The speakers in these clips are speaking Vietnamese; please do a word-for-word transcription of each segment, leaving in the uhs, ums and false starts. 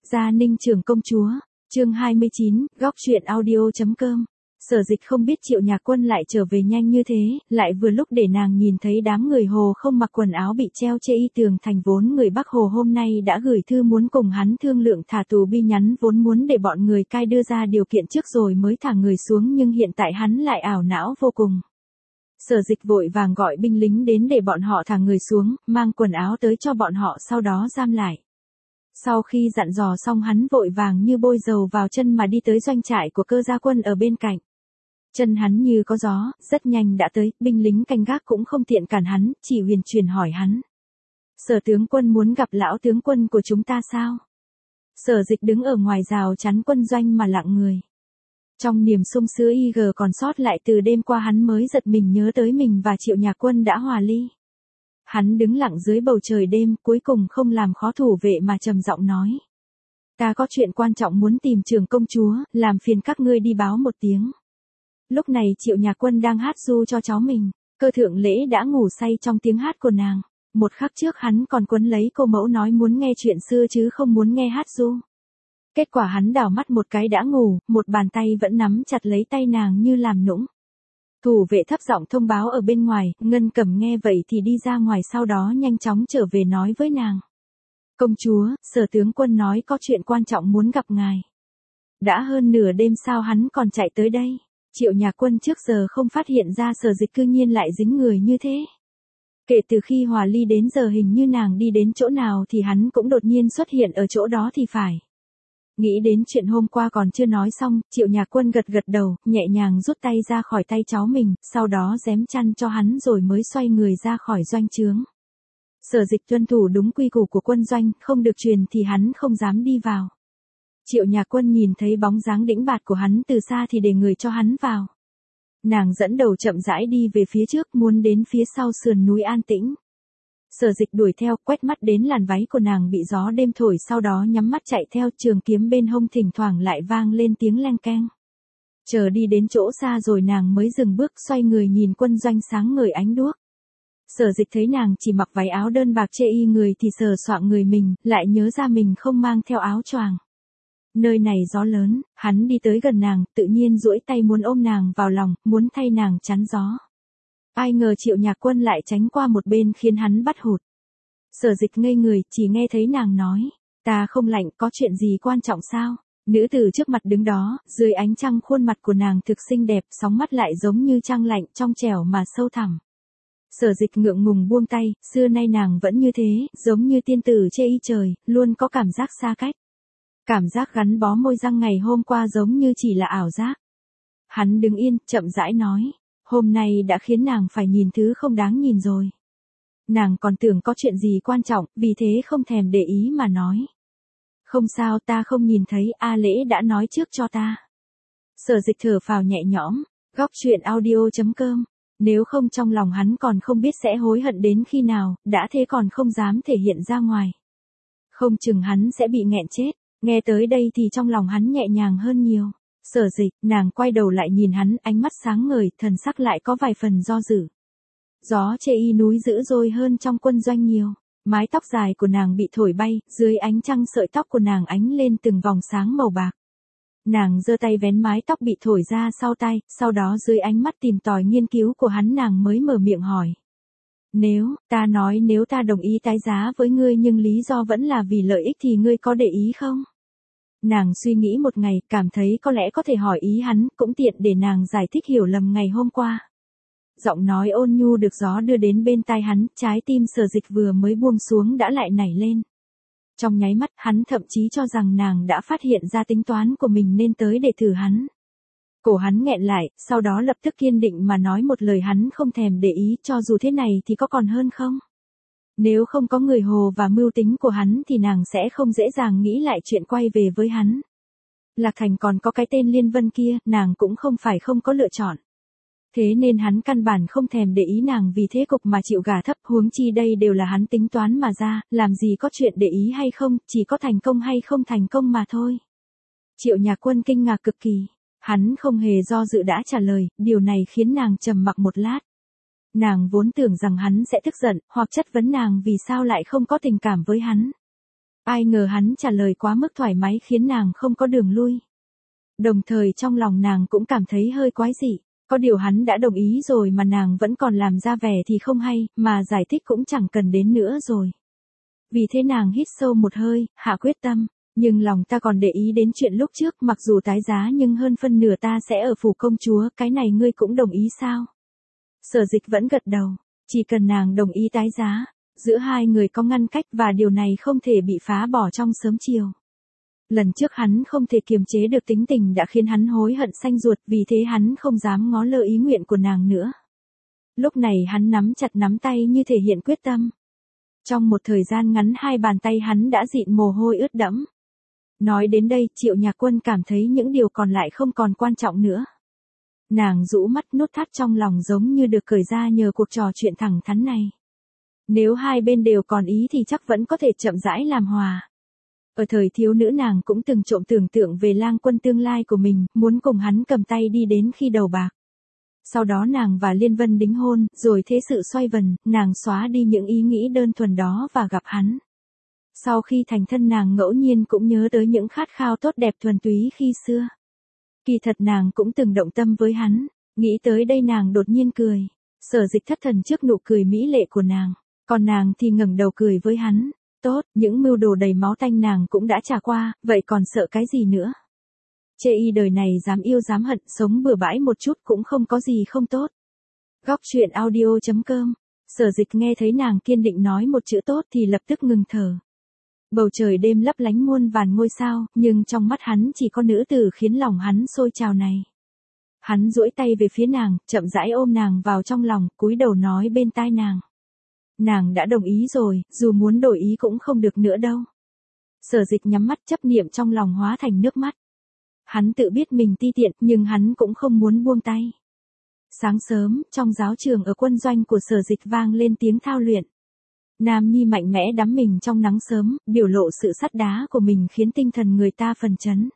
Gia Ninh Trưởng Công Chúa, chương hai mươi chín, góc truyện audio.com. Sở Dịch không biết Triệu Nhạc Quân lại trở về nhanh như thế, lại vừa lúc để nàng nhìn thấy đám người Hồ không mặc quần áo bị treo chê y tường thành vốn người Bắc Hồ hôm nay đã gửi thư muốn cùng hắn thương lượng thả tù bi nhắn vốn muốn để bọn người cai đưa ra điều kiện trước rồi mới thả người xuống nhưng hiện tại hắn lại ảo não vô cùng. Sở Dịch vội vàng gọi binh lính đến để bọn họ thả người xuống, mang quần áo tới cho bọn họ sau đó giam lại. Sau khi dặn dò xong hắn vội vàng như bôi dầu vào chân mà đi tới doanh trại của Cơ Gia Quân ở bên cạnh. Chân hắn như có gió, rất nhanh đã tới, binh lính canh gác cũng không tiện cản hắn, chỉ huyền truyền hỏi hắn. Sở tướng quân muốn gặp lão tướng quân của chúng ta sao? Sở Dịch đứng ở ngoài rào chắn quân doanh mà lặng người. Trong niềm sung sướng y gờ còn sót lại từ đêm qua hắn mới giật mình nhớ tới mình và Triệu Nhạc Quân đã hòa ly. Hắn đứng lặng dưới bầu trời đêm cuối cùng không làm khó thủ vệ mà trầm giọng nói. Ta có chuyện quan trọng muốn tìm Trưởng Công Chúa, làm phiền các ngươi đi báo một tiếng. Lúc này Triệu Nhạc Quân đang hát ru cho cháu mình, Cơ Thượng Lễ đã ngủ say trong tiếng hát của nàng. Một khắc trước hắn còn quấn lấy cô mẫu nói muốn nghe chuyện xưa chứ không muốn nghe hát ru. Kết quả hắn đảo mắt một cái đã ngủ, một bàn tay vẫn nắm chặt lấy tay nàng như làm nũng. Thủ vệ thấp giọng thông báo ở bên ngoài, Ngân Cẩm nghe vậy thì đi ra ngoài sau đó nhanh chóng trở về nói với nàng. Công chúa, Sở tướng quân nói có chuyện quan trọng muốn gặp ngài. Đã hơn nửa đêm sao hắn còn chạy tới đây. Triệu Nhạc Quân trước giờ không phát hiện ra Sở Dịch cư nhiên lại dính người như thế. Kể từ khi hòa ly đến giờ hình như nàng đi đến chỗ nào thì hắn cũng đột nhiên xuất hiện ở chỗ đó thì phải. Nghĩ đến chuyện hôm qua còn chưa nói xong, Triệu Nhạc Quân gật gật đầu, nhẹ nhàng rút tay ra khỏi tay cháu mình, sau đó giém chăn cho hắn rồi mới xoay người ra khỏi doanh trướng. Sở Dịch tuân thủ đúng quy củ của quân doanh, không được truyền thì hắn không dám đi vào. Triệu Nhạc Quân nhìn thấy bóng dáng đĩnh bạt của hắn từ xa thì để người cho hắn vào. Nàng dẫn đầu chậm rãi đi về phía trước muốn đến phía sau sườn núi an tĩnh. Sở Dịch đuổi theo, quét mắt đến làn váy của nàng bị gió đêm thổi sau đó nhắm mắt chạy theo, trường kiếm bên hông thỉnh thoảng lại vang lên tiếng leng keng. Chờ đi đến chỗ xa rồi nàng mới dừng bước xoay người nhìn quân doanh sáng ngời ánh đuốc. Sở Dịch thấy nàng chỉ mặc váy áo đơn bạc chê y người thì sờ soạng người mình, lại nhớ ra mình không mang theo áo choàng. Nơi này gió lớn, hắn đi tới gần nàng, tự nhiên duỗi tay muốn ôm nàng vào lòng, muốn thay nàng chắn gió. Ai ngờ Triệu Nhạc Quân lại tránh qua một bên khiến hắn bắt hụt. Sở Dịch ngây người, chỉ nghe thấy nàng nói, ta không lạnh, có chuyện gì quan trọng sao? Nữ tử trước mặt đứng đó, dưới ánh trăng khuôn mặt của nàng thực xinh đẹp, sóng mắt lại giống như trăng lạnh, trong trẻo mà sâu thẳm. Sở Dịch ngượng ngùng buông tay, xưa nay nàng vẫn như thế, giống như tiên tử chê y trời, luôn có cảm giác xa cách. Cảm giác gắn bó môi răng ngày hôm qua giống như chỉ là ảo giác. Hắn đứng yên, chậm rãi nói. Hôm nay đã khiến nàng phải nhìn thứ không đáng nhìn rồi. Nàng còn tưởng có chuyện gì quan trọng, vì thế không thèm để ý mà nói. Không sao, ta không nhìn thấy, A Lễ đã nói trước cho ta. Sở Dịch thở phào nhẹ nhõm, góc truyện audio.com. Nếu không trong lòng hắn còn không biết sẽ hối hận đến khi nào, đã thế còn không dám thể hiện ra ngoài. Không chừng hắn sẽ bị nghẹn chết, nghe tới đây thì trong lòng hắn nhẹ nhàng hơn nhiều. Sở Dịch, nàng quay đầu lại nhìn hắn, ánh mắt sáng ngời, thần sắc lại có vài phần do dự. Gió chê y núi dữ dội hơn trong quân doanh nhiều, mái tóc dài của nàng bị thổi bay, dưới ánh trăng sợi tóc của nàng ánh lên từng vòng sáng màu bạc. Nàng giơ tay vén mái tóc bị thổi ra sau tay, sau đó dưới ánh mắt tìm tòi nghiên cứu của hắn nàng mới mở miệng hỏi. Nếu, ta nói nếu ta đồng ý tái giá với ngươi nhưng lý do vẫn là vì lợi ích thì ngươi có để ý không? Nàng suy nghĩ một ngày, cảm thấy có lẽ có thể hỏi ý hắn, cũng tiện để nàng giải thích hiểu lầm ngày hôm qua. Giọng nói ôn nhu được gió đưa đến bên tai hắn, trái tim Sở Dịch vừa mới buông xuống đã lại nảy lên. Trong nháy mắt, hắn thậm chí cho rằng nàng đã phát hiện ra tính toán của mình nên tới để thử hắn. Cổ hắn nghẹn lại, sau đó lập tức kiên định mà nói một lời hắn không thèm để ý, cho dù thế này thì có còn hơn không? Nếu không có người Hồ và mưu tính của hắn thì nàng sẽ không dễ dàng nghĩ lại chuyện quay về với hắn. Lạc Thành còn có cái tên Liên Vân kia, nàng cũng không phải không có lựa chọn. Thế nên hắn căn bản không thèm để ý nàng vì thế cục mà chịu gà thấp, huống chi đây đều là hắn tính toán mà ra, làm gì có chuyện để ý hay không, chỉ có thành công hay không thành công mà thôi. Triệu Nhạc Quân kinh ngạc cực kỳ, hắn không hề do dự đã trả lời, điều này khiến nàng trầm mặc một lát. Nàng vốn tưởng rằng hắn sẽ tức giận, hoặc chất vấn nàng vì sao lại không có tình cảm với hắn. Ai ngờ hắn trả lời quá mức thoải mái khiến nàng không có đường lui. Đồng thời trong lòng nàng cũng cảm thấy hơi quái dị, có điều hắn đã đồng ý rồi mà nàng vẫn còn làm ra vẻ thì không hay, mà giải thích cũng chẳng cần đến nữa rồi. Vì thế nàng hít sâu một hơi, hạ quyết tâm, nhưng lòng ta còn để ý đến chuyện lúc trước, mặc dù tái giá nhưng hơn phân nửa ta sẽ ở phủ công chúa, cái này ngươi cũng đồng ý sao? Sở Dịch vẫn gật đầu, chỉ cần nàng đồng ý tái giá, giữa hai người có ngăn cách và điều này không thể bị phá bỏ trong sớm chiều. Lần trước hắn không thể kiềm chế được tính tình đã khiến hắn hối hận xanh ruột, vì thế hắn không dám ngó lơ ý nguyện của nàng nữa. Lúc này hắn nắm chặt nắm tay như thể hiện quyết tâm. Trong một thời gian ngắn hai bàn tay hắn đã dịn mồ hôi ướt đẫm. Nói đến đây, Triệu Nhạc Quân cảm thấy những điều còn lại không còn quan trọng nữa. Nàng rũ mắt, nút thắt trong lòng giống như được cởi ra nhờ cuộc trò chuyện thẳng thắn này. Nếu hai bên đều còn ý thì chắc vẫn có thể chậm rãi làm hòa. Ở thời thiếu nữ nàng cũng từng trộm tưởng tượng về Lang Quân tương lai của mình, muốn cùng hắn cầm tay đi đến khi đầu bạc. Sau đó nàng và Liên Vân đính hôn, rồi thế sự xoay vần, nàng xóa đi những ý nghĩ đơn thuần đó và gặp hắn. Sau khi thành thân nàng ngẫu nhiên cũng nhớ tới những khát khao tốt đẹp thuần túy khi xưa. Kỳ thật nàng cũng từng động tâm với hắn, nghĩ tới đây nàng đột nhiên cười. Sở Dịch thất thần trước nụ cười mỹ lệ của nàng, còn nàng thì ngẩng đầu cười với hắn. Tốt, những mưu đồ đầy máu tanh nàng cũng đã trải qua, vậy còn sợ cái gì nữa? Chê y đời này dám yêu dám hận, sống bừa bãi một chút cũng không có gì không tốt. Góc truyện audio chấm com. Sở Dịch nghe thấy nàng kiên định nói một chữ tốt thì lập tức ngừng thở. Bầu trời đêm lấp lánh muôn vàn ngôi sao, nhưng trong mắt hắn chỉ có nữ tử khiến lòng hắn sôi trào này. Hắn duỗi tay về phía nàng, chậm rãi ôm nàng vào trong lòng, cúi đầu nói bên tai nàng. Nàng đã đồng ý rồi, dù muốn đổi ý cũng không được nữa đâu. Sở Dịch nhắm mắt, chấp niệm trong lòng hóa thành nước mắt. Hắn tự biết mình ti tiện, nhưng hắn cũng không muốn buông tay. Sáng sớm, trong giáo trường ở quân doanh của Sở Dịch vang lên tiếng thao luyện. Nam nhi mạnh mẽ đắm mình trong nắng sớm, biểu lộ sự sắt đá của mình khiến tinh thần người ta phấn chấn.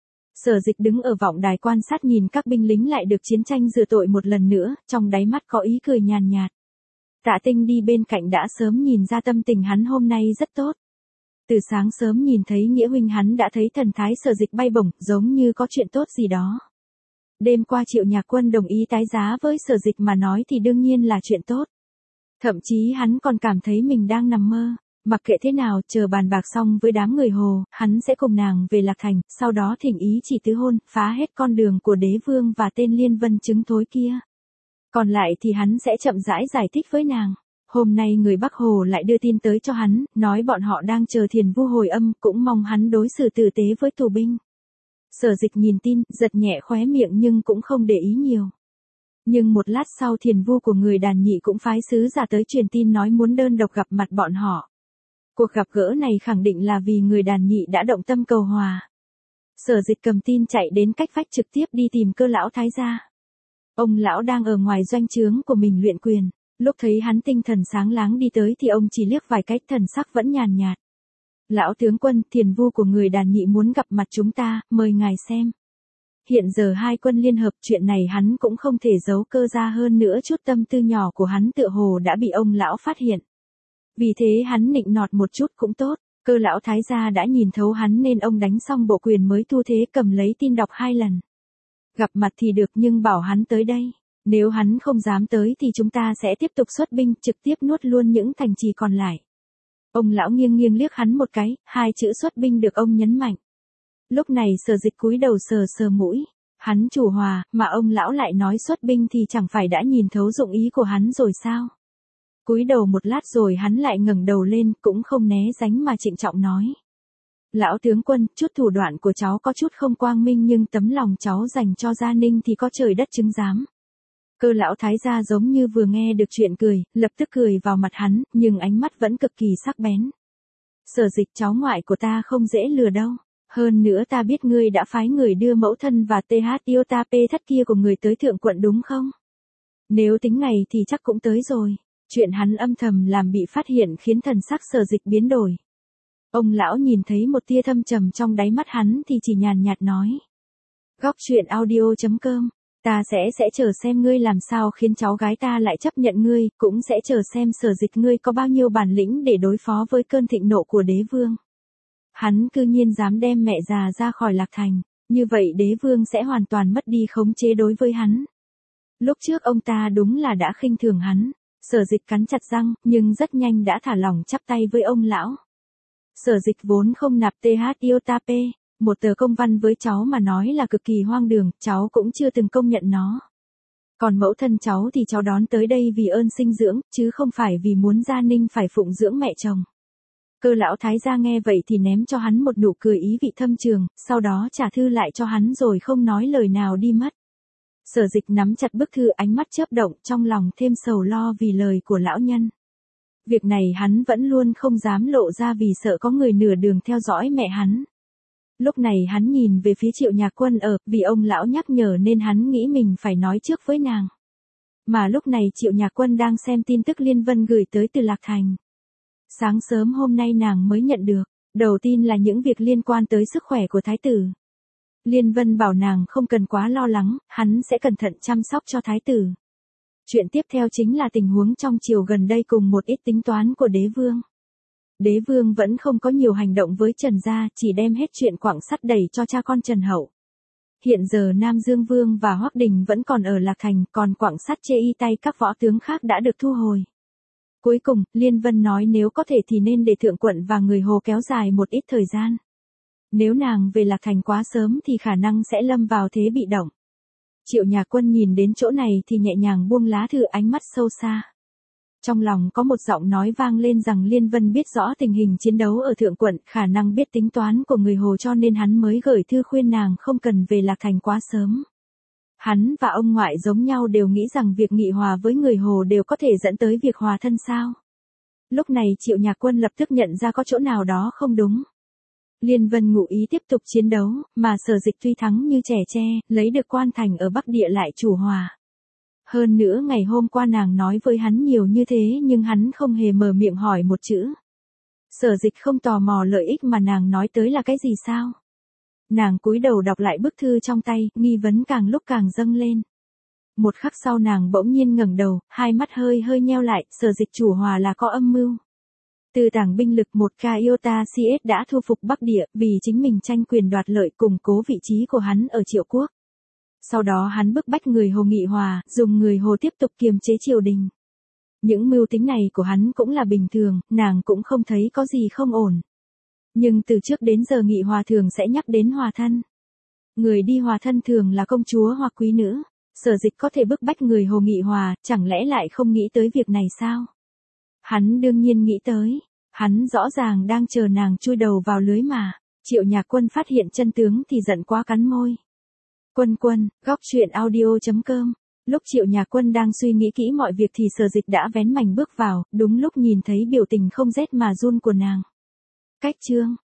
Sở Dịch đứng ở vọng đài quan sát nhìn các binh lính lại được chiến tranh rửa tội một lần nữa, trong đáy mắt có ý cười nhàn nhạt. Tạ Tinh đi bên cạnh đã sớm nhìn ra tâm tình hắn hôm nay rất tốt. Từ sáng sớm nhìn thấy Nghĩa huynh hắn đã thấy thần thái Sở Dịch bay bổng, giống như có chuyện tốt gì đó. Đêm qua Triệu Nhạc Quân đồng ý tái giá với Sở Dịch mà nói thì đương nhiên là chuyện tốt. Thậm chí hắn còn cảm thấy mình đang nằm mơ. Mặc kệ thế nào, chờ bàn bạc xong với đám người Hồ, hắn sẽ cùng nàng về Lạc Thành, sau đó thỉnh ý chỉ tứ hôn, phá hết con đường của đế vương và tên Liên Vân chứng thối kia. Còn lại thì hắn sẽ chậm rãi giải thích với nàng. Hôm nay người Bắc Hồ lại đưa tin tới cho hắn, nói bọn họ đang chờ Thiền Vu hồi âm, cũng mong hắn đối xử tử tế với tù binh. Sở Dịch nhìn tin, giật nhẹ khóe miệng nhưng cũng không để ý nhiều. Nhưng một lát sau Thiền Vu của người Đàn Nhị cũng phái sứ giả tới truyền tin nói muốn đơn độc gặp mặt bọn họ. Cuộc gặp gỡ này khẳng định là vì người Đàn Nhị đã động tâm cầu hòa. Sở Dịch cầm tin chạy đến cách vách trực tiếp đi tìm Cơ lão thái gia. Ông lão đang ở ngoài doanh trướng của mình luyện quyền, lúc thấy hắn tinh thần sáng láng đi tới thì ông chỉ liếc vài cách, thần sắc vẫn nhàn nhạt. Lão tướng quân, Thiền Vu của người Đàn Nhị muốn gặp mặt chúng ta, mời ngài xem. Hiện giờ hai quân liên hợp, chuyện này hắn cũng không thể giấu Cơ ra, hơn nữa chút tâm tư nhỏ của hắn tựa hồ đã bị ông lão phát hiện. Vì thế hắn nịnh nọt một chút cũng tốt, Cơ lão thái gia đã nhìn thấu hắn nên ông đánh xong bộ quyền mới thu thế cầm lấy tin đọc hai lần. Gặp mặt thì được nhưng bảo hắn tới đây, nếu hắn không dám tới thì chúng ta sẽ tiếp tục xuất binh trực tiếp nuốt luôn những thành trì còn lại. Ông lão nghiêng nghiêng liếc hắn một cái, hai chữ xuất binh được ông nhấn mạnh. Lúc này Sở Dịch cúi đầu sờ sờ mũi, hắn chủ hòa, mà ông lão lại nói xuất binh thì chẳng phải đã nhìn thấu dụng ý của hắn rồi sao? Cúi đầu một lát rồi hắn lại ngẩng đầu lên, cũng không né tránh mà trịnh trọng nói. Lão tướng quân, chút thủ đoạn của cháu có chút không quang minh nhưng tấm lòng cháu dành cho Gia Ninh thì có trời đất chứng giám. Cơ lão thái gia giống như vừa nghe được chuyện cười, lập tức cười vào mặt hắn, nhưng ánh mắt vẫn cực kỳ sắc bén. Sở Dịch, cháu ngoại của ta không dễ lừa đâu. Hơn nữa ta biết ngươi đã phái người đưa mẫu thân và tê hát Iota P thất kia của người tới thượng quận đúng không? Nếu tính ngày thì chắc cũng tới rồi. Chuyện hắn âm thầm làm bị phát hiện khiến thần sắc Sở Dịch biến đổi. Ông lão nhìn thấy một tia thâm trầm trong đáy mắt hắn thì chỉ nhàn nhạt nói. Góc truyện audio chấm com, ta sẽ sẽ chờ xem ngươi làm sao khiến cháu gái ta lại chấp nhận ngươi, cũng sẽ chờ xem Sở Dịch ngươi có bao nhiêu bản lĩnh để đối phó với cơn thịnh nộ của đế vương. Hắn cư nhiên dám đem mẹ già ra khỏi Lạc Thành, như vậy đế vương sẽ hoàn toàn mất đi khống chế đối với hắn. Lúc trước ông ta đúng là đã khinh thường hắn, Sở Dịch cắn chặt răng, nhưng rất nhanh đã thả lỏng chắp tay với ông lão. Sở Dịch vốn không nạp th iota p, một tờ công văn với cháu mà nói là cực kỳ hoang đường, cháu cũng chưa từng công nhận nó. Còn mẫu thân cháu thì cháu đón tới đây vì ơn sinh dưỡng, chứ không phải vì muốn Gia Ninh phải phụng dưỡng mẹ chồng. Cơ lão thái gia nghe vậy thì ném cho hắn một nụ cười ý vị thâm trường, sau đó trả thư lại cho hắn rồi không nói lời nào đi mất. Sở Dịch nắm chặt bức thư, ánh mắt chớp động, trong lòng thêm sầu lo vì lời của lão nhân. Việc này hắn vẫn luôn không dám lộ ra vì sợ có người nửa đường theo dõi mẹ hắn. Lúc này hắn nhìn về phía Triệu Nhạc Quân ở, vì ông lão nhắc nhở nên hắn nghĩ mình phải nói trước với nàng. Mà lúc này Triệu Nhạc Quân đang xem tin tức Liên Vân gửi tới từ Lạc Thành. Sáng sớm hôm nay nàng mới nhận được, đầu tiên là những việc liên quan tới sức khỏe của thái tử. Liên Vân bảo nàng không cần quá lo lắng, hắn sẽ cẩn thận chăm sóc cho thái tử. Chuyện tiếp theo chính là tình huống trong triều gần đây cùng một ít tính toán của đế vương. Đế vương vẫn không có nhiều hành động với Trần gia, chỉ đem hết chuyện Quảng Sắt đẩy cho cha con Trần Hậu. Hiện giờ Nam Dương Vương và Hoắc Đình vẫn còn ở Lạc Thành, còn Quảng Sắt chê y tay các võ tướng khác đã được thu hồi. Cuối cùng, Liên Vân nói nếu có thể thì nên để Thượng Quận và người Hồ kéo dài một ít thời gian. Nếu nàng về Lạc Thành quá sớm thì khả năng sẽ lâm vào thế bị động. Triệu Nhạc Quân nhìn đến chỗ này thì nhẹ nhàng buông lá thư, ánh mắt sâu xa. Trong lòng có một giọng nói vang lên rằng Liên Vân biết rõ tình hình chiến đấu ở Thượng Quận, khả năng biết tính toán của người Hồ cho nên hắn mới gửi thư khuyên nàng không cần về Lạc Thành quá sớm. Hắn và ông ngoại giống nhau đều nghĩ rằng việc nghị hòa với người Hồ đều có thể dẫn tới việc hòa thân sao. Lúc này Triệu Nhạc Quân lập tức nhận ra có chỗ nào đó không đúng. Liên Vân ngụ ý tiếp tục chiến đấu, mà Sở Dịch tuy thắng như trẻ tre, lấy được quan thành ở Bắc Địa lại chủ hòa. Hơn nữa ngày hôm qua nàng nói với hắn nhiều như thế nhưng hắn không hề mở miệng hỏi một chữ. Sở Dịch không tò mò lợi ích mà nàng nói tới là cái gì sao? Nàng cúi đầu đọc lại bức thư trong tay, nghi vấn càng lúc càng dâng lên. Một khắc sau nàng bỗng nhiên ngẩng đầu, hai mắt hơi hơi nheo lại, Sở Dịch chủ hòa là có âm mưu. Từ tảng binh lực một k iota cs đã thu phục Bắc Địa vì chính mình tranh quyền đoạt lợi, củng cố vị trí của hắn ở Triệu Quốc. Sau đó hắn bức bách người Hồ nghị hòa, dùng người Hồ tiếp tục kiềm chế triều đình. Những mưu tính này của hắn cũng là bình thường, nàng cũng không thấy có gì không ổn. Nhưng từ trước đến giờ nghị hòa thường sẽ nhắc đến hòa thân. Người đi hòa thân thường là công chúa hoặc quý nữ. Sở Dịch có thể bức bách người Hồ nghị hòa, chẳng lẽ lại không nghĩ tới việc này sao? Hắn đương nhiên nghĩ tới. Hắn rõ ràng đang chờ nàng chui đầu vào lưới mà. Triệu Nhạc Quân phát hiện chân tướng thì giận quá cắn môi. Quân Quân, góc truyện audio chấm com. Lúc Triệu Nhạc Quân đang suy nghĩ kỹ mọi việc thì Sở Dịch đã vén mành bước vào, đúng lúc nhìn thấy biểu tình không rét mà run của nàng. Cách chương